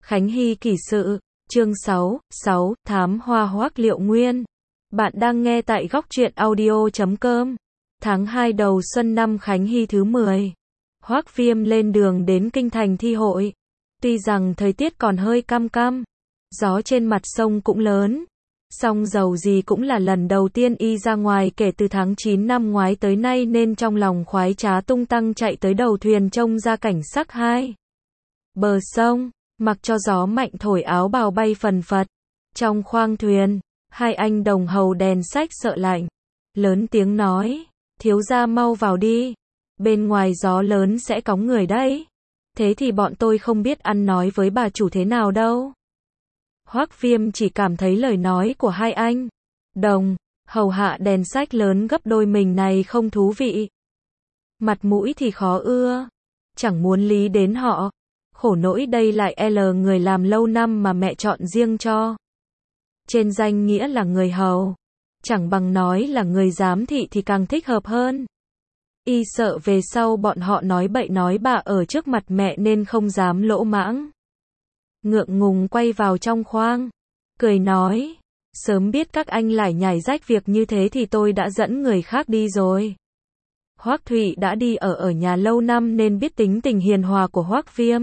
Khánh Hy kỷ sự, chương 6, thám hoa Hoắc Liệu Nguyên. Bạn đang nghe tại góc truyện audio.com. Tháng 2 đầu xuân năm Khánh Hy thứ 10. Hoắc Viêm lên đường đến kinh thành thi hội. Tuy rằng thời tiết còn hơi căm căm, gió trên mặt sông cũng lớn, song dầu gì cũng là lần đầu tiên y ra ngoài kể từ tháng 9 năm ngoái tới nay, nên trong lòng khoái trá tung tăng chạy tới đầu thuyền trông ra cảnh sắc hai bờ sông, mặc cho gió mạnh thổi áo bào bay phần phật. Trong khoang thuyền, hai anh đồng hầu đèn sách sợ lạnh, lớn tiếng nói, thiếu gia mau vào đi, bên ngoài gió lớn sẽ cóng người đấy. Thế thì bọn tôi không biết ăn nói với bà chủ thế nào đâu. Hoắc Viêm chỉ cảm thấy lời nói của hai anh đồng hầu hạ đèn sách lớn gấp đôi mình này không thú vị. Mặt mũi thì khó ưa, chẳng muốn lý đến họ. Khổ nỗi đây lại người làm lâu năm mà mẹ chọn riêng cho. Trên danh nghĩa là người hầu, chẳng bằng nói là người giám thị thì càng thích hợp hơn. Y sợ về sau bọn họ nói bậy nói bạ ở trước mặt mẹ nên không dám lỗ mãng. Ngượng ngùng quay vào trong khoang, cười nói, sớm biết các anh lải nhải rách việc như thế thì tôi đã dẫn người khác đi rồi. Hoắc Thụy đã đi ở nhà lâu năm nên biết tính tình hiền hòa của Hoắc Viêm.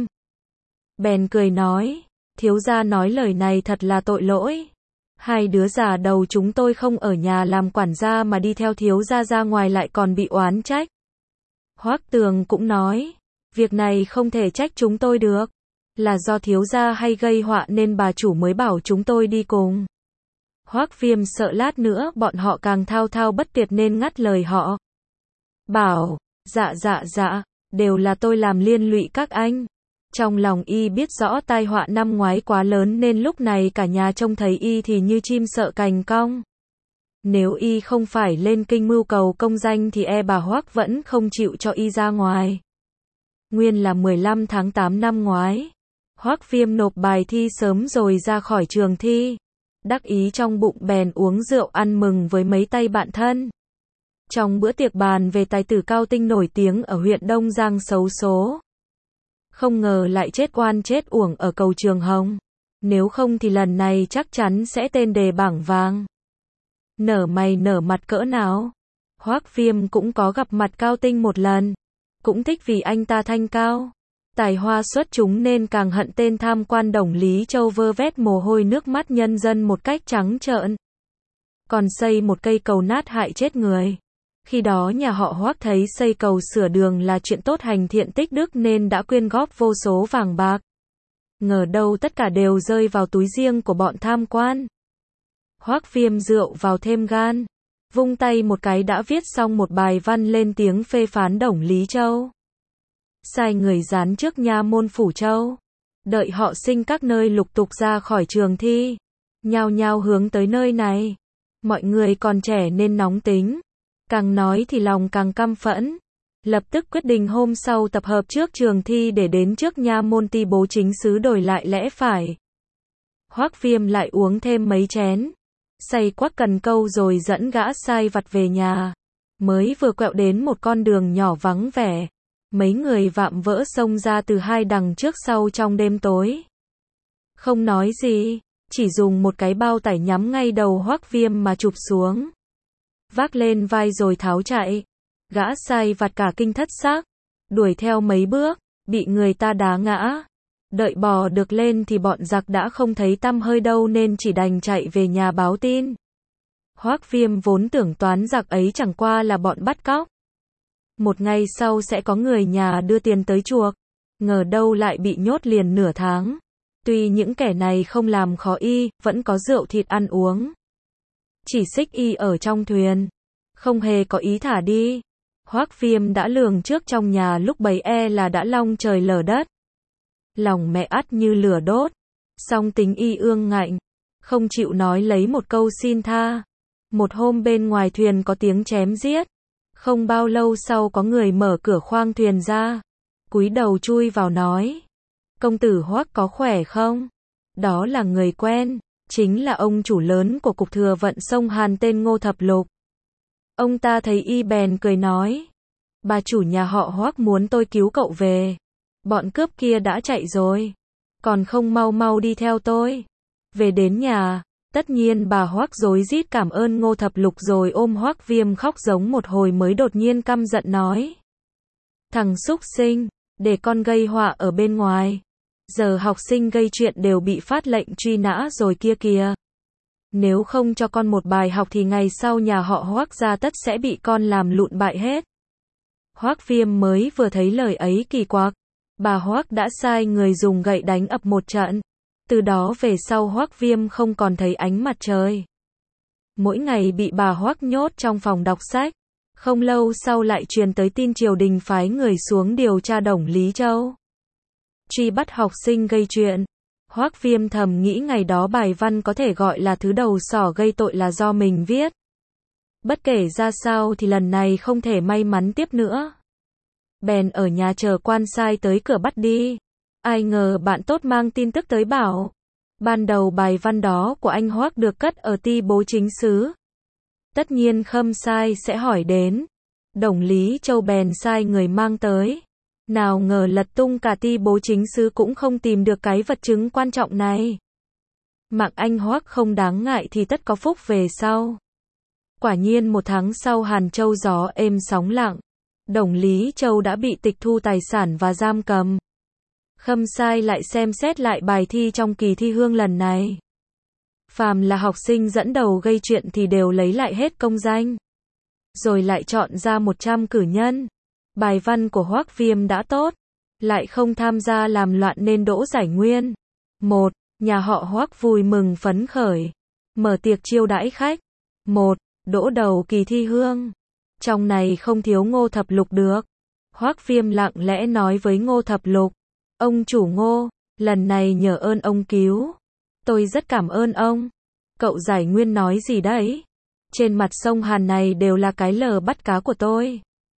Bèn cười nói, thiếu gia nói lời này thật là tội lỗi. Hai đứa già đầu chúng tôi không ở nhà làm quản gia mà đi theo thiếu gia ra ngoài lại còn bị oán trách. Hoắc Tường cũng nói, việc này không thể trách chúng tôi được, là do thiếu gia hay gây họa nên bà chủ mới bảo chúng tôi đi cùng. Hoắc Viêm sợ lát nữa bọn họ càng thao thao bất tuyệt nên ngắt lời họ. Bảo, dạ, đều là tôi làm liên lụy các anh. Trong lòng y biết rõ tai họa năm ngoái quá lớn nên lúc này cả nhà trông thấy y thì như chim sợ cành cong. Nếu y không phải lên kinh mưu cầu công danh thì bà Hoắc vẫn không chịu cho y ra ngoài. Nguyên là 15 tháng 8 năm ngoái, Hoắc Viêm nộp bài thi sớm rồi ra khỏi trường thi. Đắc ý trong bụng bèn uống rượu ăn mừng với mấy tay bạn thân. Trong bữa tiệc bàn về tài tử cao tinh nổi tiếng ở huyện Đông Giang xấu số. Không ngờ lại chết oan chết uổng ở cầu Trường Hồng. Nếu không thì lần này chắc chắn sẽ tên đề bảng vàng. Nở mày nở mặt cỡ nào. Hoắc Viêm cũng có gặp mặt Cao Tinh một lần. Cũng thích vì anh ta thanh cao, tài hoa xuất chúng nên càng hận tên tham quan Đồng Lý Châu vơ vét mồ hôi nước mắt nhân dân một cách trắng trợn. Còn xây một cây cầu nát hại chết người. Khi đó nhà họ Hoắc thấy xây cầu sửa đường là chuyện tốt hành thiện tích đức nên đã quyên góp vô số vàng bạc. Ngờ đâu tất cả đều rơi vào túi riêng của bọn tham quan. Hoắc Viêm rượu vào thêm gan, vung tay một cái đã viết xong một bài văn lên tiếng phê phán Đồng Lý Châu. Sai người dán trước nha môn Phủ Châu. Đợi họ sinh các nơi lục tục ra khỏi trường thi, nhao nhao hướng tới nơi này. Mọi người còn trẻ nên nóng tính, càng nói thì lòng càng căm phẫn. Lập tức quyết định hôm sau tập hợp trước trường thi để đến trước nha môn ti bố chính xứ đổi lại lẽ phải. Hoắc Viêm lại uống thêm mấy chén, say quắc cần câu rồi dẫn gã sai vặt về nhà. Mới vừa quẹo đến một con đường nhỏ vắng vẻ, mấy người vạm vỡ xông ra từ hai đằng trước sau trong đêm tối. Không nói gì, chỉ dùng một cái bao tải nhắm ngay đầu Hoắc Viêm mà chụp xuống. Vác lên vai rồi tháo chạy. Gã sai vặt cả kinh thất xác, đuổi theo mấy bước, bị người ta đá ngã. Đợi bò được lên thì bọn giặc đã không thấy tăm hơi đâu nên chỉ đành chạy về nhà báo tin. Hoắc Viêm vốn tưởng toán giặc ấy chẳng qua là bọn bắt cóc. Một ngày sau sẽ có người nhà đưa tiền tới chuộc. Ngờ đâu lại bị nhốt liền nửa tháng. Tuy những kẻ này không làm khó y, vẫn có rượu thịt ăn uống. Chỉ xích y ở trong thuyền, không hề có ý thả đi. Hoắc Viêm đã lường trước trong nhà lúc bấy là đã long trời lở đất. Lòng mẹ ắt như lửa đốt, song tính y ương ngạnh, không chịu nói lấy một câu xin tha. Một hôm bên ngoài thuyền có tiếng chém giết. Không bao lâu sau có người mở cửa khoang thuyền ra, cúi đầu chui vào nói, công tử Hoắc có khỏe không? Đó là người quen, chính là ông chủ lớn của cục thừa vận sông Hàn tên Ngô Thập Lục. Ông ta thấy y bèn cười nói, bà chủ nhà họ Hoắc muốn tôi cứu cậu về. Bọn cướp kia đã chạy rồi. còn không mau mau đi theo tôi. Về đến nhà, tất nhiên bà Hoắc rối rít cảm ơn Ngô Thập Lục rồi ôm Hoắc Viêm khóc giống một hồi mới đột nhiên căm giận nói. Thằng súc sinh, để con gây họa ở bên ngoài. Giờ học sinh gây chuyện đều bị phát lệnh truy nã rồi kia kìa. Nếu không cho con một bài học thì ngày sau nhà họ Hoắc gia tất sẽ bị con làm lụn bại hết. Hoắc Viêm mới vừa thấy lời ấy kỳ quặc. Bà Hoắc đã sai người dùng gậy đánh ập một trận. Từ đó về sau Hoắc Viêm không còn thấy ánh mặt trời. Mỗi ngày bị bà Hoắc nhốt trong phòng đọc sách. Không lâu sau lại truyền tới tin triều đình phái người xuống điều tra Đồng Lý Châu. Truy bắt học sinh gây chuyện. Hoắc Viêm thầm nghĩ ngày đó bài văn có thể gọi là thứ đầu sỏ gây tội là do mình viết. Bất kể ra sao thì lần này không thể may mắn tiếp nữa. Bèn ở nhà chờ quan sai tới cửa bắt đi. Ai ngờ bạn tốt mang tin tức tới bảo. Ban đầu bài văn đó của anh Hoắc được cất ở ti bố chính xứ. Tất nhiên Khâm sai sẽ hỏi đến. Đồng Lý Châu bèn sai người mang tới. Nào ngờ lật tung cả ti bố chính xứ cũng không tìm được cái vật chứng quan trọng này. Mạng anh Hoắc không đáng ngại thì tất có phúc về sau. Quả nhiên một tháng sau Hàn Châu gió êm sóng lặng. Đồng Lý Châu đã bị tịch thu tài sản và giam cầm. Khâm sai lại xem xét lại bài thi trong kỳ thi hương lần này. Phàm là học sinh dẫn đầu gây chuyện thì đều lấy lại hết công danh. Rồi lại chọn ra 100 cử nhân. Bài văn của Hoắc Viêm đã tốt. Lại không tham gia làm loạn nên đỗ giải nguyên. 1. Nhà họ Hoắc vui mừng phấn khởi. Mở tiệc chiêu đãi khách. 1. Đỗ đầu kỳ thi hương. Trong này không thiếu Ngô Thập Lục được. Hoắc Viêm lặng lẽ nói với Ngô Thập Lục. Ông chủ Ngô, lần này nhờ ơn ông cứu. Tôi rất cảm ơn ông. Cậu giải nguyên nói gì đấy? Trên mặt sông Hàn này đều là cái lờ bắt cá của tôi.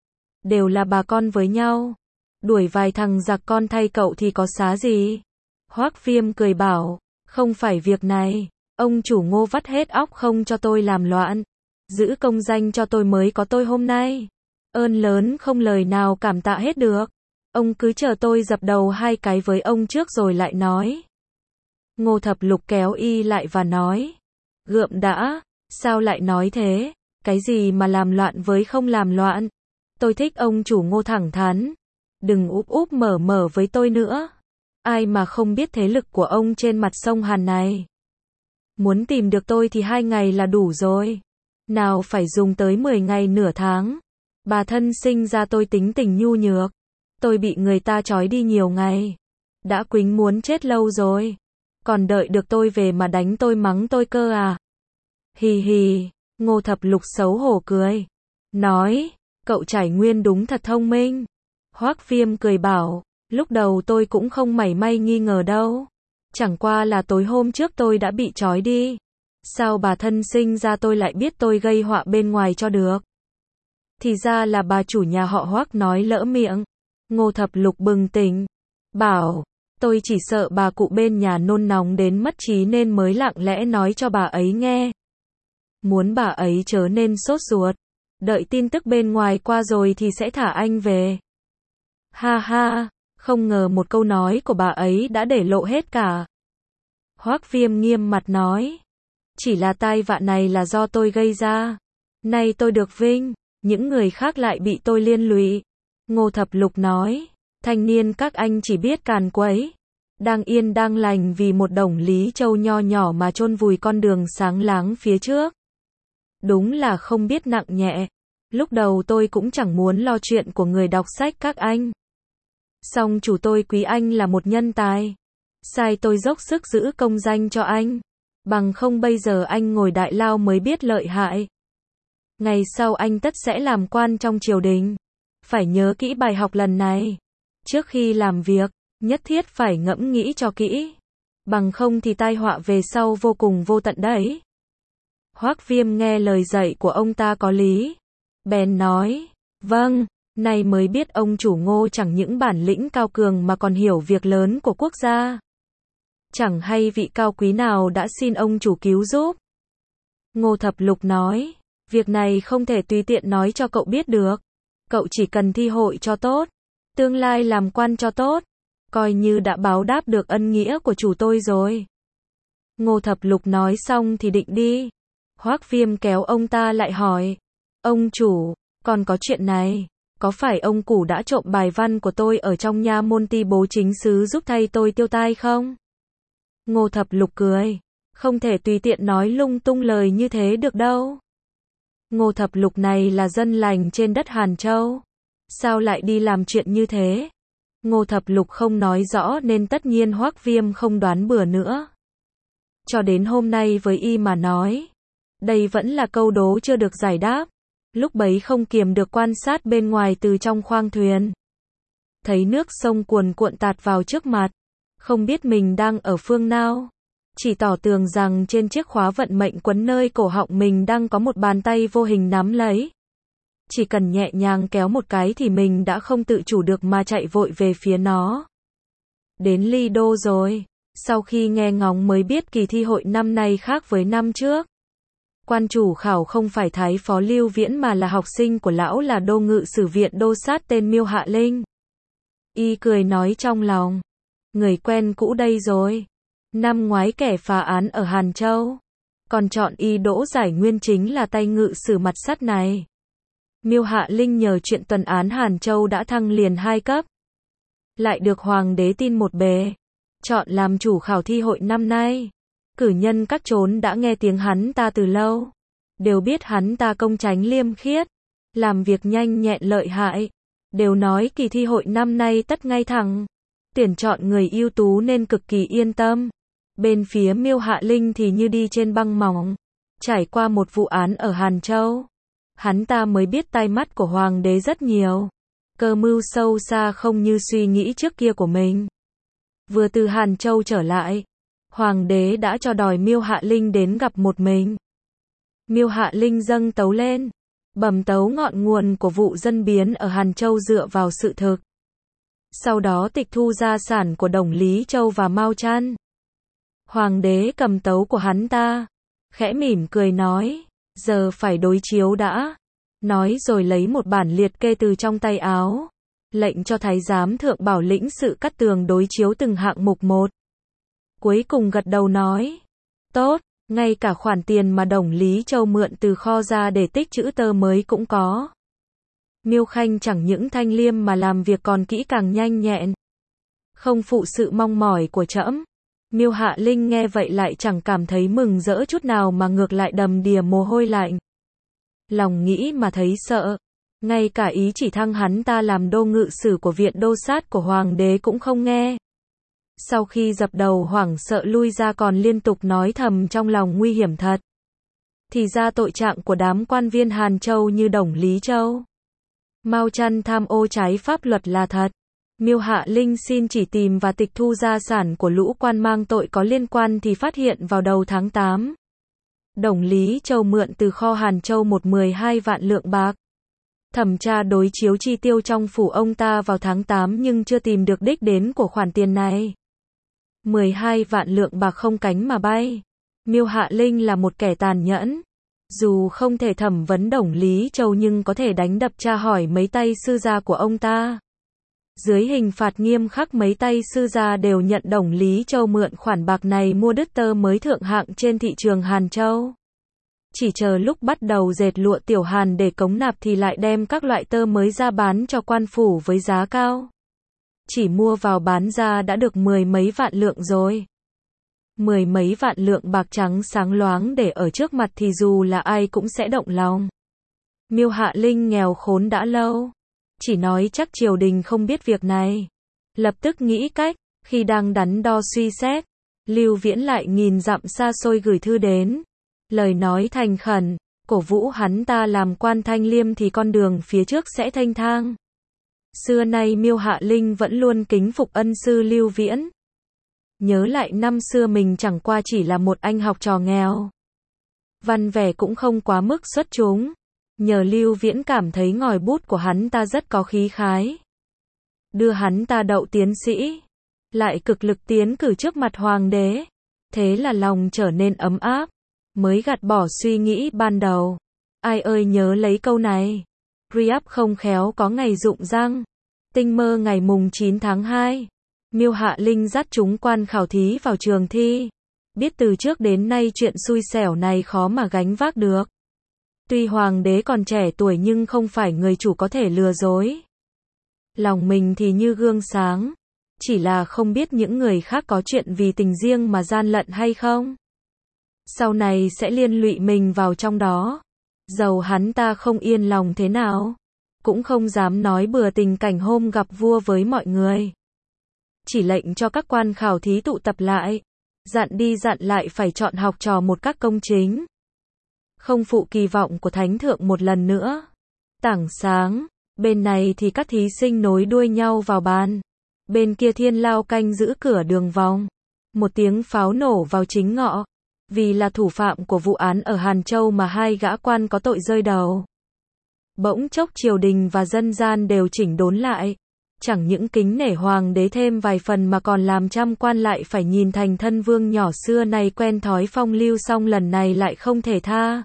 Đều là bà con với nhau. Đuổi vài thằng giặc con thay cậu thì có xá gì? Hoắc Viêm cười bảo, không phải việc này. Ông chủ Ngô vắt hết óc không cho tôi làm loạn. Giữ công danh cho tôi mới có tôi hôm nay. Ơn lớn không lời nào cảm tạ hết được. Ông cứ chờ tôi dập đầu 2 cái với ông trước rồi lại nói. Ngô Thập Lục kéo y lại và nói. Gượm đã, sao lại nói thế? Cái gì mà làm loạn với không làm loạn? Tôi thích ông chủ Ngô thẳng thắn. Đừng úp úp mở mở với tôi nữa. Ai mà không biết thế lực của ông trên mặt sông Hàn này. Muốn tìm được tôi thì 2 ngày là đủ rồi. Nào phải dùng tới 10 ngày nửa tháng. Bà thân sinh ra tôi tính tình nhu nhược. Tôi bị người ta trói đi nhiều ngày. Đã quýnh muốn chết lâu rồi. Còn đợi được tôi về mà đánh tôi mắng tôi cơ à? Hì hì, Ngô Thập Lục xấu hổ cười. Nói, cậu trải nguyên đúng thật thông minh. Hoắc Viêm cười bảo, lúc đầu tôi cũng không mảy may nghi ngờ đâu. Chẳng qua là tối hôm trước tôi đã bị trói đi. Sao bà thân sinh ra tôi lại biết tôi gây họa bên ngoài cho được? Thì ra là bà chủ nhà họ Hoắc nói lỡ miệng. Ngô Thập Lục bừng tỉnh. Bảo, tôi chỉ sợ bà cụ bên nhà nôn nóng đến mất trí nên mới lặng lẽ nói cho bà ấy nghe. Muốn bà ấy chớ nên sốt ruột. Đợi tin tức bên ngoài qua rồi thì sẽ thả anh về. Ha ha, không ngờ một câu nói của bà ấy đã để lộ hết cả. Hoắc Viêm nghiêm mặt nói. Chỉ là tai vạ này là do tôi gây ra. Nay tôi được vinh, những người khác lại bị tôi liên lụy. Ngô Thập Lục nói. Thanh niên các anh chỉ biết càn quấy. Đang yên đang lành vì một Đồng Lý Châu nho nhỏ mà chôn vùi con đường sáng láng phía trước. Đúng là không biết nặng nhẹ. Lúc đầu tôi cũng chẳng muốn lo chuyện của người đọc sách các anh. Song chủ tôi quý anh là một nhân tài. Sai tôi dốc sức giữ công danh cho anh. Bằng không bây giờ anh ngồi đại lao mới biết lợi hại. Ngày sau anh tất sẽ làm quan trong triều đình. Phải nhớ kỹ bài học lần này. Trước khi làm việc, nhất thiết phải ngẫm nghĩ cho kỹ. Bằng không thì tai họa về sau vô cùng vô tận đấy. Hoắc Viêm nghe lời dạy của ông ta có lý. Bèn nói, vâng, nay mới biết ông chủ Ngô chẳng những bản lĩnh cao cường mà còn hiểu việc lớn của quốc gia. Chẳng hay vị cao quý nào đã xin ông chủ cứu giúp. Ngô Thập Lục nói, việc này không thể tùy tiện nói cho cậu biết được. Cậu chỉ cần thi hội cho tốt, tương lai làm quan cho tốt. coi như đã báo đáp được ân nghĩa của chủ tôi rồi. Ngô Thập Lục nói xong thì định đi. Hoắc Viêm kéo ông ta lại hỏi. Ông chủ, còn có chuyện này, có phải ông Củ đã trộm bài văn của tôi ở trong nha môn ti bố chính sứ giúp thay tôi tiêu tai không? Ngô Thập Lục cười. Không thể tùy tiện nói lung tung lời như thế được đâu. Ngô Thập Lục này là dân lành trên đất Hàn Châu. Sao lại đi làm chuyện như thế? Ngô Thập Lục không nói rõ nên tất nhiên Hoắc Viêm không đoán bừa nữa. Cho đến hôm nay với y mà nói, đây vẫn là câu đố chưa được giải đáp. Lúc bấy không kiềm được quan sát bên ngoài từ trong khoang thuyền. Thấy nước sông cuồn cuộn tạt vào trước mặt. Không biết mình đang ở phương nào. Chỉ tỏ tường rằng trên chiếc khóa vận mệnh quấn nơi cổ họng mình đang có một bàn tay vô hình nắm lấy. Chỉ cần nhẹ nhàng kéo một cái thì mình đã không tự chủ được mà chạy vội về phía nó. Đến Ly Đô rồi. Sau khi nghe ngóng mới biết kỳ thi hội năm nay khác với năm trước. Quan chủ khảo không phải Thái Phó Lưu Viễn mà là học sinh của lão là Đô Ngự Sử Viện Đô Sát tên Miêu Hạ Linh. Y cười nói trong lòng. Người quen cũ đây rồi. Năm ngoái kẻ phá án ở Hàn Châu. Còn chọn y đỗ giải nguyên chính là tay ngự sử mặt sắt này. Miêu Hạ Linh nhờ chuyện tuần án Hàn Châu đã thăng liền 2 cấp. Lại được Hoàng đế tin một bề. Chọn làm chủ khảo thi hội năm nay. Cử nhân các chốn đã nghe tiếng hắn ta từ lâu. Đều biết hắn ta công chánh liêm khiết. Làm việc nhanh nhẹn lợi hại. Đều nói kỳ thi hội năm nay tất ngay thẳng. Tuyển chọn người ưu tú nên cực kỳ yên tâm. Bên phía Miêu Hạ Linh thì như đi trên băng mỏng. Trải qua một vụ án ở Hàn Châu. Hắn ta mới biết tai mắt của Hoàng đế rất nhiều. Cơ mưu sâu xa không như suy nghĩ trước kia của mình. Vừa từ Hàn Châu trở lại. Hoàng đế đã cho đòi Miêu Hạ Linh đến gặp một mình. Miêu Hạ Linh dâng tấu lên. Bẩm tấu ngọn nguồn của vụ dân biến ở Hàn Châu dựa vào sự thực. Sau đó tịch thu gia sản của Đồng Lý Châu và Mao Trăn. Hoàng đế cầm tấu của hắn ta. Khẽ mỉm cười nói. Giờ phải đối chiếu đã. Nói rồi lấy một bản liệt kê từ trong tay áo. Lệnh cho thái giám thượng bảo lĩnh sự cắt tường đối chiếu từng hạng mục một. Cuối cùng gật đầu nói. Tốt, ngay cả khoản tiền mà Đồng Lý Châu mượn từ kho ra để tích trữ tơ mới cũng có. Miêu Khanh chẳng những thanh liêm mà làm việc còn kỹ càng nhanh nhẹn. Không phụ sự mong mỏi của trẫm. Miêu Hạ Linh nghe vậy lại chẳng cảm thấy mừng rỡ chút nào mà ngược lại đầm đìa mồ hôi lạnh. Lòng nghĩ mà thấy sợ. Ngay cả ý chỉ thăng hắn ta làm đô ngự sử của viện đô sát của Hoàng đế cũng không nghe. Sau khi dập đầu hoảng sợ lui ra còn liên tục nói thầm trong lòng nguy hiểm thật. Thì ra tội trạng của đám quan viên Hàn Châu như Đồng Lý Châu, Mao Trăn tham ô trái pháp luật là thật. Miêu Hạ Linh xin chỉ tìm và tịch thu gia sản của lũ quan mang tội có liên quan thì phát hiện vào đầu tháng 8. Đồng Lý Châu mượn từ kho Hàn Châu 12 vạn lượng bạc. Thẩm tra đối chiếu chi tiêu trong phủ ông ta vào tháng 8 nhưng chưa tìm được đích đến của khoản tiền này. 12 vạn lượng bạc không cánh mà bay. Miêu Hạ Linh là một kẻ tàn nhẫn. Dù không thể thẩm vấn Đồng Lý Châu nhưng có thể đánh đập tra hỏi mấy tay sư gia của ông ta. Dưới hình phạt nghiêm khắc mấy tay sư gia đều nhận Đồng Lý Châu mượn khoản bạc này mua đứt tơ mới thượng hạng trên thị trường Hàn Châu. Chỉ chờ lúc bắt đầu dệt lụa tiểu Hàn để cống nạp thì lại đem các loại tơ mới ra bán cho quan phủ với giá cao. Chỉ mua vào bán ra đã được 10 mấy vạn lượng rồi. 10 mấy vạn lượng bạc trắng sáng loáng để ở trước mặt thì dù là ai cũng sẽ động lòng. Miêu Hạ Linh nghèo khốn đã lâu. Chỉ nói chắc triều đình không biết việc này. Lập tức nghĩ cách, khi đang đắn đo suy xét, Lưu Viễn lại nghìn dặm xa xôi gửi thư đến. Lời nói thành khẩn, cổ vũ hắn ta làm quan thanh liêm thì con đường phía trước sẽ thanh thang. Xưa nay Miêu Hạ Linh vẫn luôn kính phục ân sư Lưu Viễn. Nhớ lại năm xưa mình chẳng qua chỉ là một anh học trò nghèo. Văn vẻ cũng không quá mức xuất chúng. Nhờ Lưu Viễn cảm thấy ngòi bút của hắn ta rất có khí khái. Đưa hắn ta đậu tiến sĩ. Lại cực lực tiến cử trước mặt hoàng đế. Thế là lòng trở nên ấm áp. Mới gạt bỏ suy nghĩ ban đầu. Ai ơi nhớ lấy câu này. Riap không khéo có ngày rụng răng. Tinh mơ ngày mùng 9 tháng 2. Miêu Hạ Linh dắt chúng quan khảo thí vào trường thi. Biết từ trước đến nay chuyện xui xẻo này khó mà gánh vác được. Tuy hoàng đế còn trẻ tuổi nhưng không phải người chủ có thể lừa dối. Lòng mình thì như gương sáng. Chỉ là không biết những người khác có chuyện vì tình riêng mà gian lận hay không. Sau này sẽ liên lụy mình vào trong đó. Dầu hắn ta không yên lòng thế nào, cũng không dám nói bừa tình cảnh hôm gặp vua với mọi người. Chỉ lệnh cho các quan khảo thí tụ tập lại. Dặn đi dặn lại phải chọn học trò một cách công chính. Không phụ kỳ vọng của thánh thượng một lần nữa. Tảng sáng, bên này thì các thí sinh nối đuôi nhau vào bàn. Bên kia Thiên Lao canh giữ cửa đường vòng. Một tiếng pháo nổ vào chính ngọ. Vì là thủ phạm của vụ án ở Hàn Châu mà hai gã quan có tội rơi đầu. Bỗng chốc triều đình và dân gian đều chỉnh đốn lại. Chẳng những kính nể hoàng đế thêm vài phần mà còn làm trăm quan lại phải nhìn Thành Thân Vương nhỏ xưa này quen thói phong lưu, xong lần này lại không thể tha.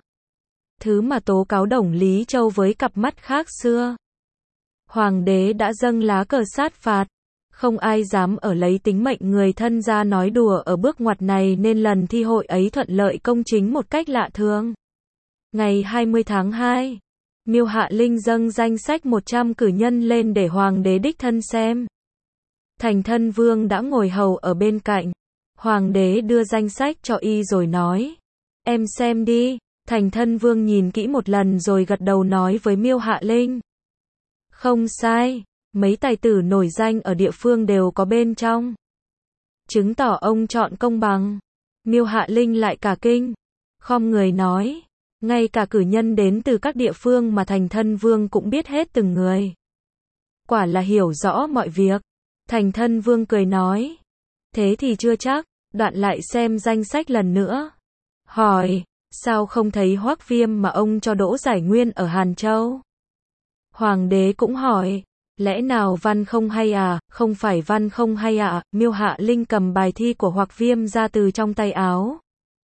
Thứ mà tố cáo Đồng Lý Châu với cặp mắt khác xưa. Hoàng đế đã dâng lá cờ sát phạt. Không ai dám ở lấy tính mệnh người thân ra nói đùa ở bước ngoặt này, nên lần thi hội ấy thuận lợi công chính một cách lạ thường. Ngày 20 tháng 2, Miêu Hạ Linh dâng danh sách 100 cử nhân lên để hoàng đế đích thân xem. Thành Thân Vương đã ngồi hầu ở bên cạnh. Hoàng đế đưa danh sách cho y rồi nói: "Em xem đi." Thành Thân Vương nhìn kỹ một lần rồi gật đầu nói với Miêu Hạ Linh: "Không sai, mấy tài tử nổi danh ở địa phương đều có bên trong. Chứng tỏ ông chọn công bằng." Miêu Hạ Linh lại cả kinh, khom người nói: "Ngay cả cử nhân đến từ các địa phương mà Thành Thân Vương cũng biết hết từng người. Quả là hiểu rõ mọi việc." Thành Thân Vương cười nói: "Thế thì chưa chắc." Đoạn lại xem danh sách lần nữa. Hỏi: "Sao không thấy Hoắc Viêm mà ông cho đỗ giải nguyên ở Hàn Châu?" Hoàng đế cũng hỏi: "Lẽ nào văn không hay à?" "Không phải văn không hay ạ." Miêu Hạ Linh cầm bài thi của Hoắc Viêm ra từ trong tay áo.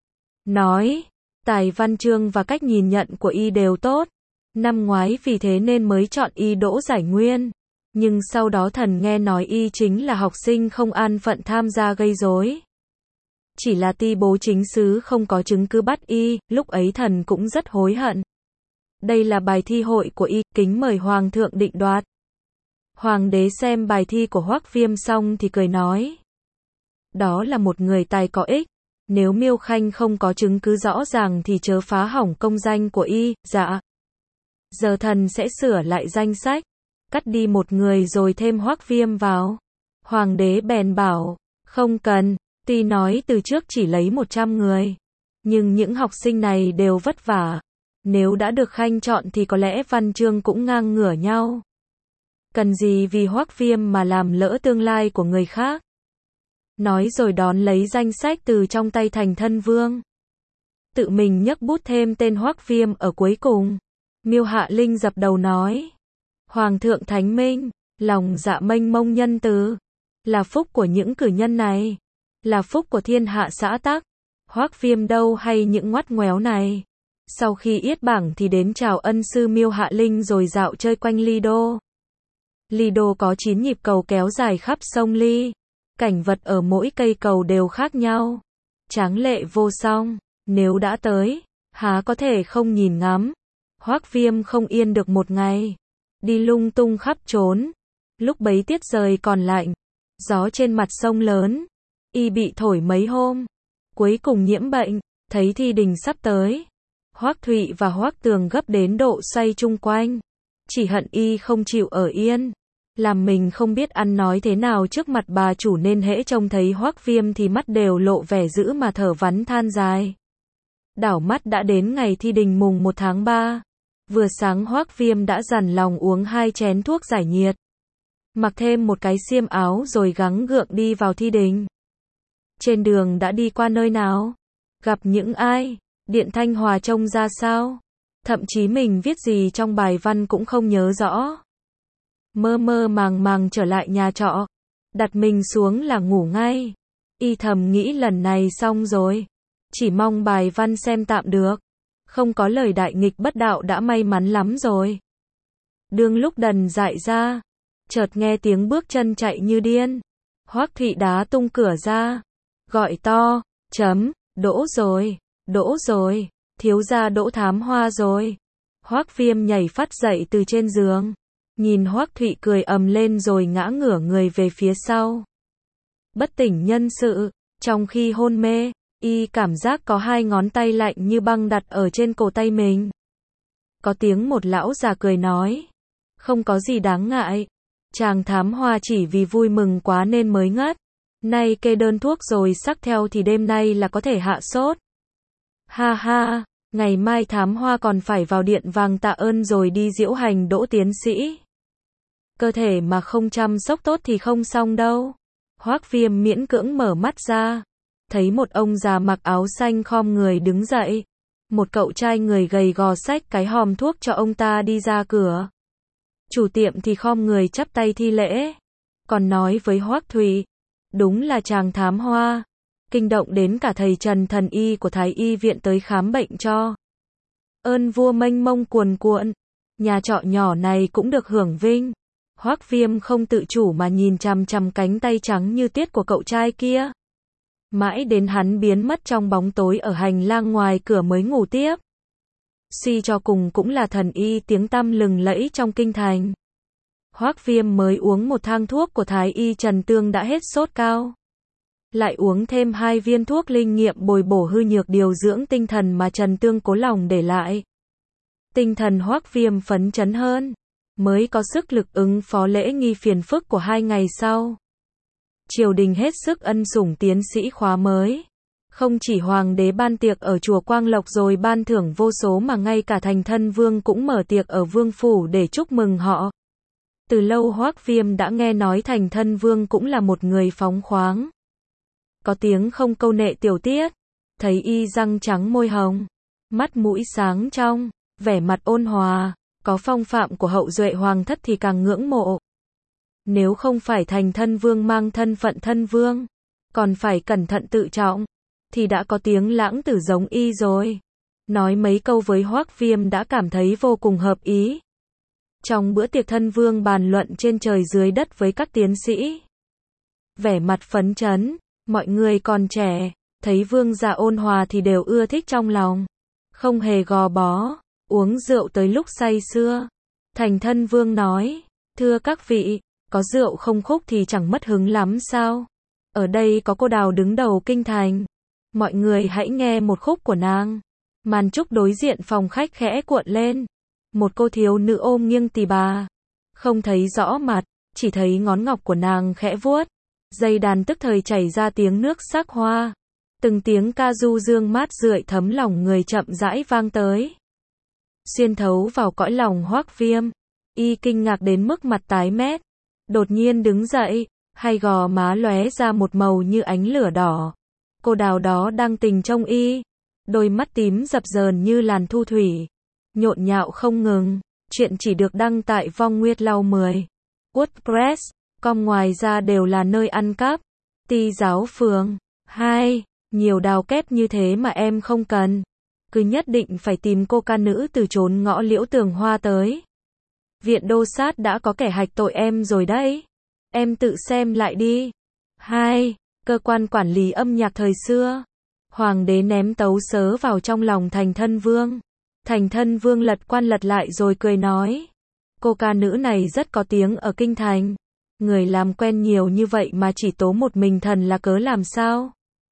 Nói: "Tài văn chương và cách nhìn nhận của y đều tốt. Năm ngoái vì thế nên mới chọn y đỗ giải nguyên. Nhưng sau đó thần nghe nói y chính là học sinh không an phận tham gia gây rối. Chỉ là ti bố chính sứ không có chứng cứ bắt y, lúc ấy thần cũng rất hối hận. Đây là bài thi hội của y, kính mời hoàng thượng định đoạt." Hoàng đế xem bài thi của Hoắc Viêm xong thì cười nói: "Đó là một người tài có ích. Nếu Miêu Khanh không có chứng cứ rõ ràng thì chớ phá hỏng công danh của y." "Dạ. Giờ thần sẽ sửa lại danh sách, cắt đi một người rồi thêm Hoắc Viêm vào." Hoàng đế bèn bảo: "Không cần." Tuy nói từ trước chỉ lấy 100 người, nhưng những học sinh này đều vất vả. Nếu đã được Khanh chọn thì có lẽ văn chương cũng ngang ngửa nhau. Cần gì vì Hoắc Viêm mà làm lỡ tương lai của người khác." Nói rồi đón lấy danh sách từ trong tay Thành Thân Vương. Tự mình nhấc bút thêm tên Hoắc Viêm ở cuối cùng. Miêu Hạ Linh dập đầu nói: "Hoàng thượng thánh minh, lòng dạ mênh mông nhân từ. Là phúc của những cử nhân này. Là phúc của thiên hạ xã tắc. Hoắc Viêm đâu hay những ngoắt ngoéo này." Sau khi yết bảng thì đến chào ân sư Miêu Hạ Linh rồi dạo chơi quanh Lido. Lido có 9 nhịp cầu kéo dài khắp sông Ly. Cảnh vật ở mỗi cây cầu đều khác nhau. Tráng lệ vô song. Nếu đã tới, há có thể không nhìn ngắm. Hoắc Viêm không yên được một ngày. Đi lung tung khắp trốn. Lúc bấy tiết trời còn lạnh. Gió trên mặt sông lớn. Y bị thổi mấy hôm. Cuối cùng nhiễm bệnh. Thấy thi đình sắp tới. Hoắc Thụy và Hoắc Tường gấp đến độ xoay chung quanh. Chỉ hận y không chịu ở yên. Làm mình không biết ăn nói thế nào trước mặt bà chủ nên hễ trông thấy Hoắc Viêm thì mắt đều lộ vẻ dữ mà thở vắn than dài. Đảo mắt đã đến ngày thi đình mùng 1 tháng 3. Vừa sáng Hoắc Viêm đã dằn lòng uống 2 chén thuốc giải nhiệt. Mặc thêm một cái xiêm áo rồi gắng gượng đi vào thi đình. Trên đường đã đi qua nơi nào? Gặp những ai? Điện Thanh Hòa trông ra sao? Thậm chí mình viết gì trong bài văn cũng không nhớ rõ. Mơ mơ màng màng trở lại nhà trọ. Đặt mình xuống là ngủ ngay. Y thầm nghĩ lần này xong rồi. Chỉ mong bài văn xem tạm được. Không có lời đại nghịch bất đạo đã may mắn lắm rồi. Đương lúc đần dại ra, chợt nghe tiếng bước chân chạy như điên. Hoắc Thụy đá tung cửa ra, gọi to, đỗ rồi, thiếu gia Đỗ Thám Hoa rồi. Hoắc Viêm nhảy phắt dậy từ trên giường, nhìn Hoắc Thụy cười ầm lên rồi ngã ngửa người về phía sau. Bất tỉnh nhân sự, trong khi hôn mê, y cảm giác có hai ngón tay lạnh như băng đặt ở trên cổ tay mình. Có tiếng một lão già cười nói, không có gì đáng ngại, chàng Thám Hoa chỉ vì vui mừng quá nên mới ngất. Nay kê đơn thuốc rồi sắc theo thì đêm nay là có thể hạ sốt. Ha ha, ngày mai Thám Hoa còn phải vào điện vàng tạ ơn rồi đi diễu hành Đỗ tiến sĩ. Cơ thể mà không chăm sóc tốt thì không xong đâu. Hoắc Viêm miễn cưỡng mở mắt ra, thấy một ông già mặc áo xanh khom người đứng dậy. Một cậu trai người gầy gò xách cái hòm thuốc cho ông ta đi ra cửa. Chủ tiệm thì khom người chắp tay thi lễ, còn nói với Hoắc Thụy, đúng là chàng Thám Hoa, kinh động đến cả thầy Trần thần y của Thái y viện tới khám bệnh cho. Ơn vua mênh mông cuồn cuộn, nhà trọ nhỏ này cũng được hưởng vinh. Hoắc Viêm không tự chủ mà nhìn chằm chằm cánh tay trắng như tiết của cậu trai kia. Mãi đến hắn biến mất trong bóng tối ở hành lang ngoài cửa mới ngủ tiếp. Suy cho cùng cũng là thần y tiếng tăm lừng lẫy trong kinh thành. Hoắc Viêm mới uống một thang thuốc của Thái y Trần Tương đã hết sốt cao. Lại uống thêm 2 viên thuốc linh nghiệm bồi bổ hư nhược điều dưỡng tinh thần mà Trần Tương cố lòng để lại. Tinh thần Hoắc Viêm phấn chấn hơn, mới có sức lực ứng phó lễ nghi phiền phức của 2 ngày sau. Triều đình hết sức ân sủng tiến sĩ khóa mới. Không chỉ hoàng đế ban tiệc ở chùa Quang Lộc rồi ban thưởng vô số mà ngay cả Thành Thân Vương cũng mở tiệc ở vương phủ để chúc mừng họ. Từ lâu Hoắc Viêm đã nghe nói Thành Thân Vương cũng là một người phóng khoáng. Có tiếng không câu nệ tiểu tiết, thấy y răng trắng môi hồng, mắt mũi sáng trong, vẻ mặt ôn hòa, có phong phạm của hậu duệ hoàng thất thì càng ngưỡng mộ. Nếu không phải Thành Thân Vương mang thân phận thân vương, còn phải cẩn thận tự trọng, thì đã có tiếng lãng tử giống y rồi. Nói mấy câu với Hoắc Viêm đã cảm thấy vô cùng hợp ý. Trong bữa tiệc thân vương bàn luận trên trời dưới đất với các tiến sĩ. Vẻ mặt phấn chấn, mọi người còn trẻ, thấy vương gia ôn hòa thì đều ưa thích trong lòng. Không hề gò bó, uống rượu tới lúc say sưa. Thành Thân Vương nói, thưa các vị, có rượu không khúc thì chẳng mất hứng lắm sao? Ở đây có cô Đào đứng đầu kinh thành. Mọi người hãy nghe một khúc của nàng. Màn trúc đối diện phòng khách khẽ cuộn lên. Một cô thiếu nữ ôm nghiêng tỳ bà. Không thấy rõ mặt, chỉ thấy ngón ngọc của nàng khẽ vuốt. Dây đàn tức thời chảy ra tiếng nước sắc hoa. Từng tiếng ca du dương mát rượi thấm lòng người chậm rãi vang tới. Xuyên thấu vào cõi lòng Hoắc Viêm. Y kinh ngạc đến mức mặt tái mét. Đột nhiên đứng dậy, hai gò má lóe ra một màu như ánh lửa đỏ. Cô Đào đó đang tình trông y. Đôi mắt tím dập dờn như làn thu thủy. Nhộn nhạo không ngừng. Chuyện chỉ được đăng tại Vong Nguyệt Lau 10. WordPress. Com ngoài ra đều là nơi ăn cắp. Ti giáo phường. 2. Nhiều đào kép như thế mà em không cần. Cứ nhất định phải tìm cô ca nữ từ chốn ngõ Liễu Tường Hoa tới. Viện Đô Sát đã có kẻ hạch tội em rồi đấy. Em tự xem lại đi. 2. Cơ quan quản lý âm nhạc thời xưa. Hoàng đế ném tấu sớ vào trong lòng Thành Thân Vương. Thành Thân Vương lật qua lật lại rồi cười nói. Cô ca nữ này rất có tiếng ở kinh thành. Người làm quen nhiều như vậy mà chỉ tố một mình thần là cớ làm sao?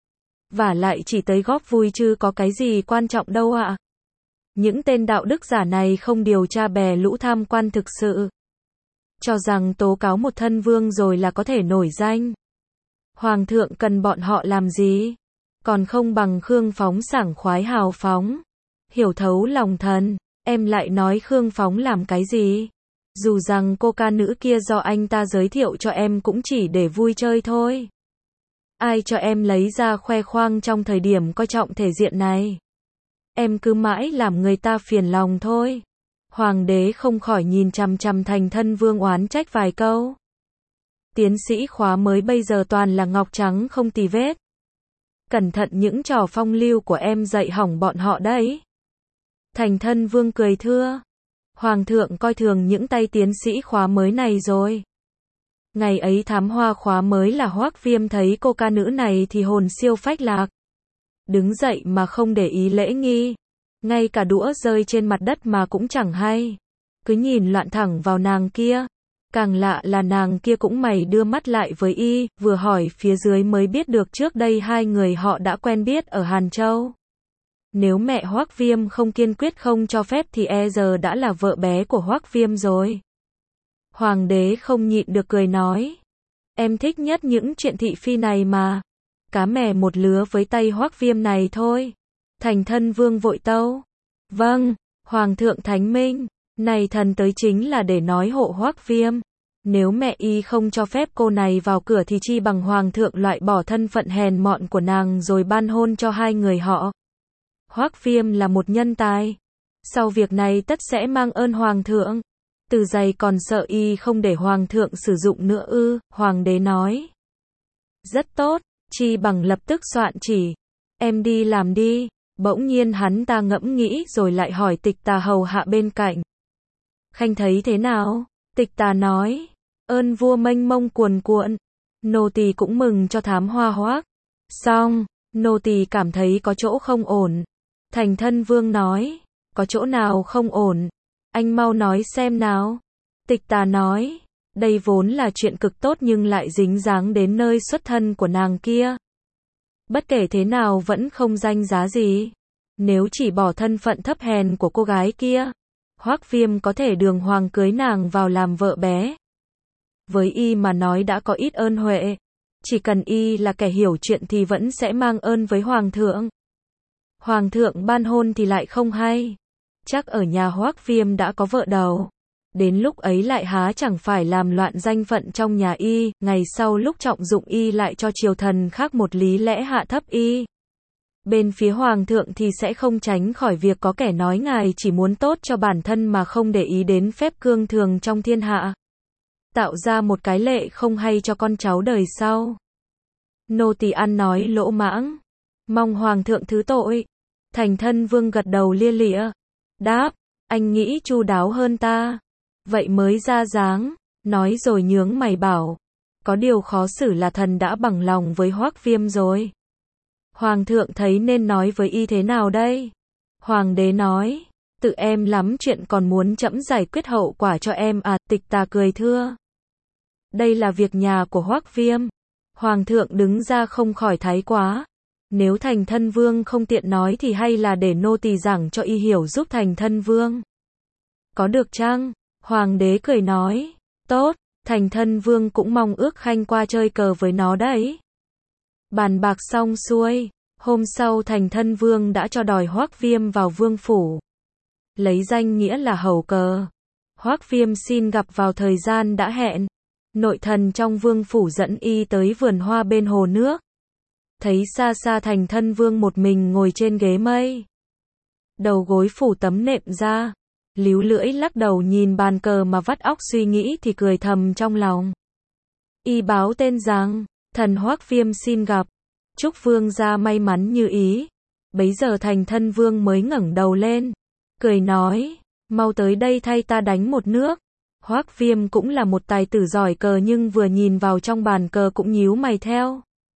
Vả lại chỉ tới góp vui chứ có cái gì quan trọng đâu ạ. Những tên đạo đức giả này không điều tra bè lũ tham quan thực sự. Cho rằng tố cáo một thân vương rồi là có thể nổi danh. Hoàng thượng cần bọn họ làm gì? Còn không bằng Khương Phóng sảng khoái hào phóng. Hiểu thấu lòng thần, em lại nói Khương Phóng làm cái gì? Dù rằng cô ca nữ kia do anh ta giới thiệu cho em cũng chỉ để vui chơi thôi. Ai cho em lấy ra khoe khoang trong thời điểm coi trọng thể diện này? Em cứ mãi làm người ta phiền lòng thôi. Hoàng đế không khỏi nhìn chằm chằm Thành Thân Vương oán trách vài câu. Tiến sĩ khóa mới bây giờ toàn là ngọc trắng không tì vết. Cẩn thận những trò phong lưu của em dạy hỏng bọn họ đấy. Thành Thân Vương cười thưa. Hoàng thượng coi thường những tay tiến sĩ khóa mới này rồi. Ngày ấy thám hoa khóa mới là Hoắc Viêm thấy cô ca nữ này thì hồn siêu phách lạc. Đứng dậy mà không để ý lễ nghi. Ngay cả đũa rơi trên mặt đất mà cũng chẳng hay. Cứ nhìn loạn thẳng vào nàng kia. Càng lạ là nàng kia cũng mày đưa mắt lại với y, vừa hỏi phía dưới mới biết được trước đây hai người họ đã quen biết ở Hàn Châu. Nếu mẹ Hoắc Viêm không kiên quyết không cho phép thì giờ đã là vợ bé của Hoắc Viêm rồi. Hoàng đế không nhịn được cười nói. Em thích nhất những chuyện thị phi này mà. Cá mè một lứa với tay Hoắc Viêm này thôi. Thành thân vương vội tâu. Vâng, Hoàng thượng thánh minh. Này thần tới chính là để nói hộ Hoắc Viêm. Nếu mẹ y không cho phép cô này vào cửa thì chi bằng Hoàng thượng loại bỏ thân phận hèn mọn của nàng rồi ban hôn cho hai người họ. Hoắc Viêm là một nhân tài. Sau việc này tất sẽ mang ơn Hoàng thượng. Từ giày còn sợ y không để Hoàng thượng sử dụng nữa ư, Hoàng đế nói. Rất tốt, chi bằng lập tức soạn chỉ. Em đi làm đi. Bỗng nhiên hắn ta ngẫm nghĩ rồi lại hỏi Tịch Tà hầu hạ bên cạnh. Khanh thấy thế nào? Tịch Tà nói. Ơn vua mênh mông cuồn cuộn. Nô tỳ cũng mừng cho thám hoa Hoắc. Xong, nô tỳ cảm thấy có chỗ không ổn. Thành thân vương nói. Có chỗ nào không ổn? Anh mau nói xem nào. Tịch Tà nói. Đây vốn là chuyện cực tốt nhưng lại dính dáng đến nơi xuất thân của nàng kia. Bất kể thế nào vẫn không danh giá gì. Nếu chỉ bỏ thân phận thấp hèn của cô gái kia, Hoắc Viêm có thể đường hoàng cưới nàng vào làm vợ bé. Với y mà nói đã có ít ơn huệ. Chỉ cần y là kẻ hiểu chuyện thì vẫn sẽ mang ơn với Hoàng thượng. Hoàng thượng ban hôn thì lại không hay. Chắc ở nhà Hoắc Viêm đã có vợ đầu. Đến lúc ấy lại há chẳng phải làm loạn danh phận trong nhà y, ngày sau lúc trọng dụng y lại cho triều thần khác một lý lẽ hạ thấp y. Bên phía Hoàng thượng thì sẽ không tránh khỏi việc có kẻ nói ngài chỉ muốn tốt cho bản thân mà không để ý đến phép cương thường trong thiên hạ. Tạo ra một cái lệ không hay cho con cháu đời sau. Nô tỳ ăn nói lỗ mãng. Mong Hoàng thượng thứ tội. Thành thân vương gật đầu lia lịa. Đáp, anh nghĩ chu đáo hơn ta. Vậy mới ra dáng. Nói rồi nhướng mày bảo. Có điều khó xử là thần đã bằng lòng với Hoắc Viêm rồi. Hoàng thượng thấy nên nói với y thế nào đây? Hoàng đế nói. Tự em lắm chuyện còn muốn trẫm giải quyết hậu quả cho em à? Tịch Tà cười thưa. Đây là việc nhà của Hoắc Viêm. Hoàng thượng đứng ra không khỏi thái quá. Nếu thành thân vương không tiện nói thì hay là để nô tỳ giảng cho y hiểu giúp thành thân vương. Có được chăng? Hoàng đế cười nói. Tốt, thành thân vương cũng mong ước Khanh qua chơi cờ với nó đấy. Bàn bạc xong xuôi, hôm sau thành thân vương đã cho đòi Hoắc Viêm vào vương phủ. Lấy danh nghĩa là hầu cờ. Hoắc Viêm xin gặp vào thời gian đã hẹn. Nội thần trong vương phủ dẫn y tới vườn hoa bên hồ nước. Thấy xa xa thành thân vương một mình ngồi trên ghế mây. Đầu gối phủ tấm nệm ra. Líu lưỡi lắc đầu nhìn bàn cờ mà vắt óc suy nghĩ thì cười thầm trong lòng. Y báo tên rằng, thần Hoắc Viêm xin gặp. Chúc vương gia may mắn như ý. Bấy giờ thành thân vương mới ngẩng đầu lên. Cười nói, mau tới đây thay ta đánh một nước. Hoắc Viêm cũng là một tài tử giỏi cờ nhưng vừa nhìn vào trong bàn cờ cũng nhíu mày theo.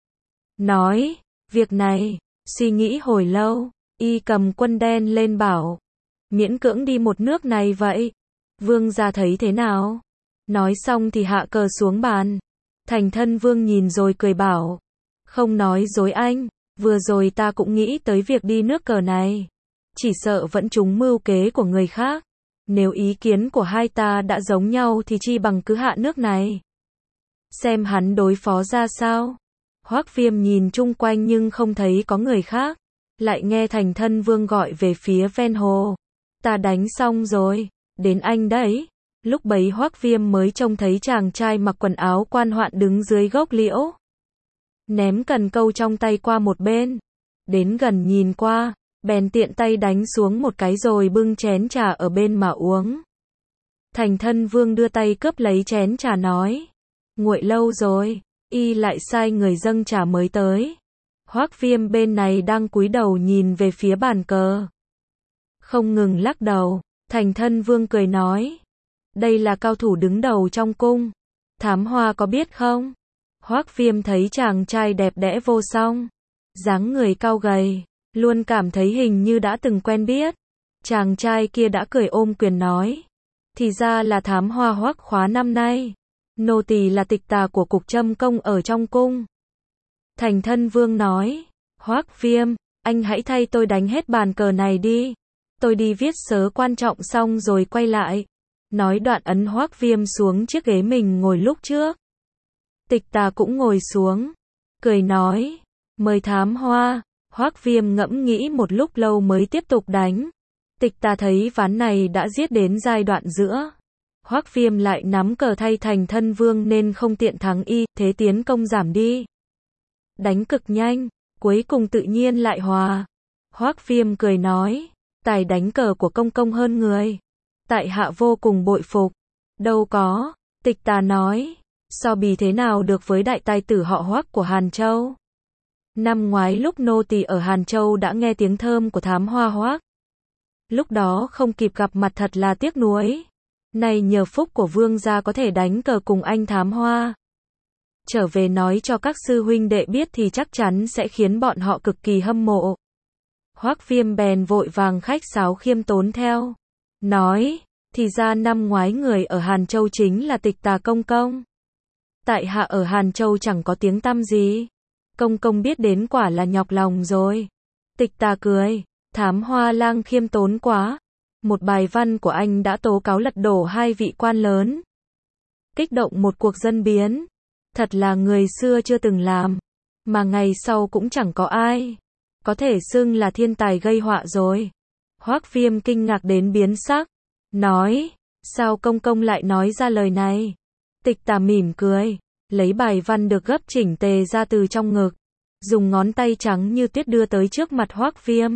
Nói, việc này, suy nghĩ hồi lâu, y cầm quân đen lên bảo. Miễn cưỡng đi một nước này vậy. Vương gia thấy thế nào? Nói xong thì hạ cờ xuống bàn. Thành thân vương nhìn rồi cười bảo. Không nói dối anh, vừa rồi ta cũng nghĩ tới việc đi nước cờ này. Chỉ sợ vẫn trúng mưu kế của người khác. Nếu ý kiến của hai ta đã giống nhau thì chi bằng cứ hạ nước này. Xem hắn đối phó ra sao. Hoắc Viêm nhìn chung quanh nhưng không thấy có người khác. Lại nghe thành thân vương gọi về phía ven hồ. Ta đánh xong rồi, đến anh đấy. Lúc bấy Hoắc Viêm mới trông thấy chàng trai mặc quần áo quan hoạn đứng dưới gốc liễu. Ném cần câu trong tay qua một bên. Đến gần nhìn qua, bèn tiện tay đánh xuống một cái rồi bưng chén trà ở bên mà uống. Thành thân vương đưa tay cướp lấy chén trà nói. Nguội lâu rồi, y lại sai người dâng trà mới tới. Hoắc Viêm bên này đang cúi đầu nhìn về phía bàn cờ. Không ngừng lắc đầu, thành thân vương cười nói. Đây là cao thủ đứng đầu trong cung. Thám Hoa có biết không? Hoắc Viêm thấy chàng trai đẹp đẽ vô song, dáng người cao gầy, luôn cảm thấy hình như đã từng quen biết. Chàng trai kia đã cười ôm quyền nói, thì ra là Thám Hoa Hoắc khóa năm nay. Nô tỳ là tịch tà của cục Trâm Công ở trong cung. Thành Thân Vương nói, Hoắc Viêm, anh hãy thay tôi đánh hết bàn cờ này đi. Tôi đi viết sớ quan trọng xong rồi quay lại. Nói đoạn ấn Hoắc Viêm xuống chiếc ghế mình ngồi lúc trước. Tịch tà cũng ngồi xuống, cười nói, mời Thám Hoa. Hoắc Viêm ngẫm nghĩ một lúc lâu mới tiếp tục đánh. Tịch tà thấy ván này đã giết đến giai đoạn giữa. Hoắc Viêm lại nắm cờ thay Thành Thân Vương nên không tiện thắng y, thế tiến công giảm đi. Đánh cực nhanh, cuối cùng tự nhiên lại hòa. Hoắc Viêm cười nói, tài đánh cờ của công công hơn người. Tại hạ vô cùng bội phục. Đâu có, tịch tà nói, so bì thế nào được với đại tài tử họ Hoắc của Hàn Châu. Năm ngoái lúc nô tỳ ở Hàn Châu đã nghe tiếng thơm của Thám Hoa Hoắc. Lúc đó không kịp gặp mặt thật là tiếc nuối. Này nhờ phúc của vương gia có thể đánh cờ cùng anh Thám Hoa. Trở về nói cho các sư huynh đệ biết thì chắc chắn sẽ khiến bọn họ cực kỳ hâm mộ. Hoắc Viêm bèn vội vàng khách sáo khiêm tốn theo. Nói, thì ra năm ngoái người ở Hàn Châu chính là Tịch Tà công công. Tại hạ ở Hàn Châu chẳng có tiếng tăm gì. Công công biết đến quả là nhọc lòng rồi. Tịch Tà cười, Thám Hoa lang khiêm tốn quá. Một bài văn của anh đã tố cáo lật đổ hai vị quan lớn. Kích động một cuộc dân biến. Thật là người xưa chưa từng làm. Mà ngày sau cũng chẳng có ai. Có thể xưng là thiên tài gây họa rồi. Hoắc Viêm kinh ngạc đến biến sắc. Nói, sao công công lại nói ra lời này? Tịch Tà mỉm cười. Lấy bài văn được gấp chỉnh tề ra từ trong ngực. Dùng ngón tay trắng như tuyết đưa tới trước mặt Hoắc Viêm.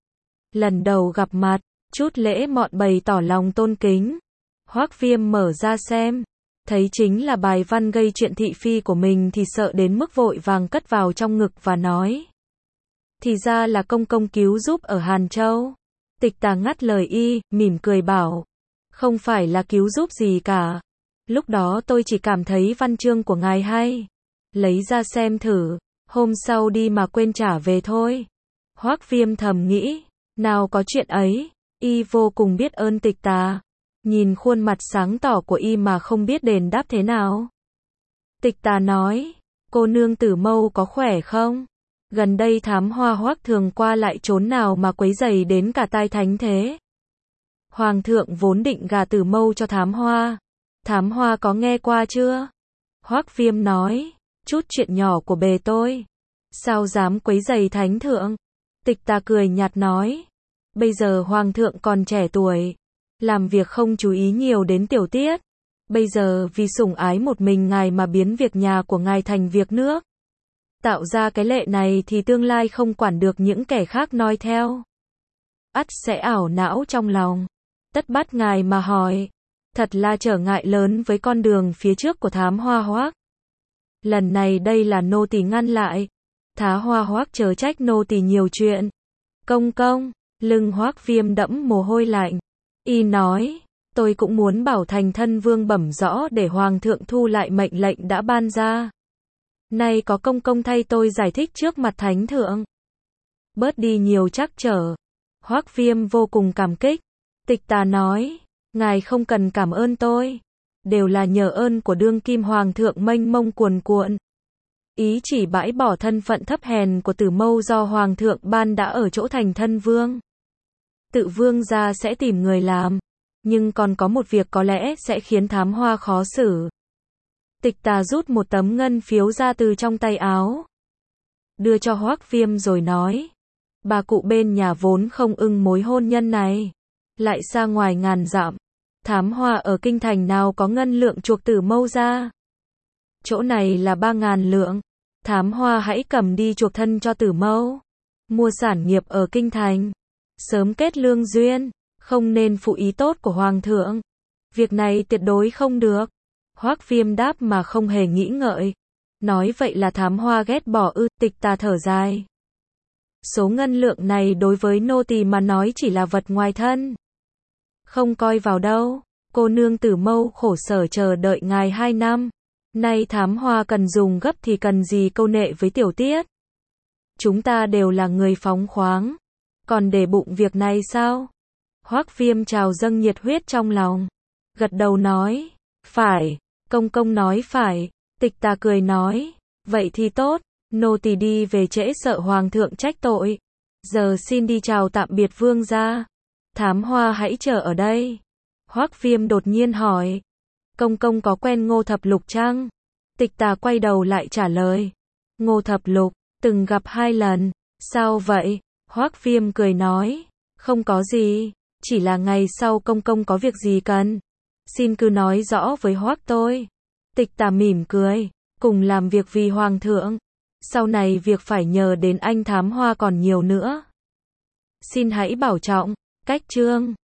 Lần đầu gặp mặt, chút lễ mọn bày tỏ lòng tôn kính. Hoắc Viêm mở ra xem. Thấy chính là bài văn gây chuyện thị phi của mình thì sợ đến mức vội vàng cất vào trong ngực và nói. Thì ra là công công cứu giúp ở Hàn Châu. Tịch Tà ngắt lời y, mỉm cười bảo. Không phải là cứu giúp gì cả. Lúc đó tôi chỉ cảm thấy văn chương của ngài hay. Lấy ra xem thử. Hôm sau đi mà quên trả về thôi. Hoắc Viêm thầm nghĩ. Nào có chuyện ấy. Y vô cùng biết ơn Tịch Tà. Nhìn khuôn mặt sáng tỏ của y mà không biết đền đáp thế nào. Tịch Tà nói. Cô nương Tử Mâu có khỏe không? Gần đây Thám Hoa Hoắc thường qua lại trốn nào mà quấy rầy đến cả tai thánh thế? Hoàng thượng vốn định gả Tử Mâu cho Thám Hoa. Thám Hoa có nghe qua chưa? Hoắc Viêm nói. Chút chuyện nhỏ của bề tôi. Sao dám quấy rầy thánh thượng? Tịch Tà cười nhạt nói. Bây giờ Hoàng thượng còn trẻ tuổi. Làm việc không chú ý nhiều đến tiểu tiết. Bây giờ vì sủng ái một mình ngài mà biến việc nhà của ngài thành việc nước. Tạo ra cái lệ này thì tương lai không quản được những kẻ khác noi theo. Ắt sẽ ảo não trong lòng. Tất bắt ngài mà hỏi. Thật là trở ngại lớn với con đường phía trước của Thám Hoa Hoắc. Lần này đây là nô tỳ ngăn lại. Thám Hoa Hoắc chớ trách nô tỳ nhiều chuyện. Công công, lưng Hoắc Viêm đẫm mồ hôi lạnh. Y nói, tôi cũng muốn bảo Thành Thân Vương bẩm rõ để Hoàng thượng thu lại mệnh lệnh đã ban ra. Nay có công công thay tôi giải thích trước mặt Thánh thượng. Bớt đi nhiều trắc trở. Hoắc Viêm vô cùng cảm kích. Tịch Tà nói, ngài không cần cảm ơn tôi. Đều là nhờ ơn của đương kim Hoàng thượng mênh mông cuồn cuộn. Ý chỉ bãi bỏ thân phận thấp hèn của Tử Mâu do Hoàng thượng ban đã ở chỗ Thành Thân Vương. Tự vương gia sẽ tìm người làm. Nhưng còn có một việc có lẽ sẽ khiến Thám Hoa khó xử. Tịch Tà rút một tấm ngân phiếu ra từ trong tay áo. Đưa cho Hoắc Viêm rồi nói. Bà cụ bên nhà vốn không ưng mối hôn nhân này. Lại xa ngoài ngàn dặm. Thám Hoa ở kinh thành nào có ngân lượng chuộc Tử Mâu ra. Chỗ này là 3.000 lượng. Thám Hoa hãy cầm đi chuộc thân cho Tử Mâu. Mua sản nghiệp ở kinh thành. Sớm kết lương duyên. Không nên phụ ý tốt của Hoàng thượng. Việc này tuyệt đối không được. Hoắc Viêm đáp mà không hề nghĩ ngợi. Nói vậy là Thám Hoa ghét bỏ ư? Tịch Tà thở dài. Số ngân lượng này đối với nô tỳ mà nói chỉ là vật ngoài thân. Không coi vào đâu. Cô nương Tử Mâu khổ sở chờ đợi ngài 2 năm. Nay thám hoa cần dùng gấp thì cần gì câu nệ với tiểu tiết. Chúng ta đều là người phóng khoáng, còn để bụng việc này sao? Hoắc Viêm trào dâng nhiệt huyết trong lòng, gật đầu nói, phải, công công nói phải. Tịch Tà cười nói, vậy thì tốt, nô tỳ đi về trễ sợ hoàng thượng trách tội. Giờ xin đi chào tạm biệt vương gia. Thám hoa hãy chờ ở đây. Hoắc Viêm đột nhiên hỏi, công công có quen Ngô Thập Lục chăng? Tịch Tà quay đầu lại trả lời, Ngô Thập Lục, từng gặp 2 lần. Sao vậy? Hoắc Viêm cười nói, không có gì, chỉ là ngày sau công công có việc gì cần, xin cứ nói rõ với Hoắc tôi. Tịch Tà mỉm cười, cùng làm việc vì hoàng thượng. Sau này việc phải nhờ đến anh thám hoa còn nhiều nữa. Xin hãy bảo trọng. Cách chương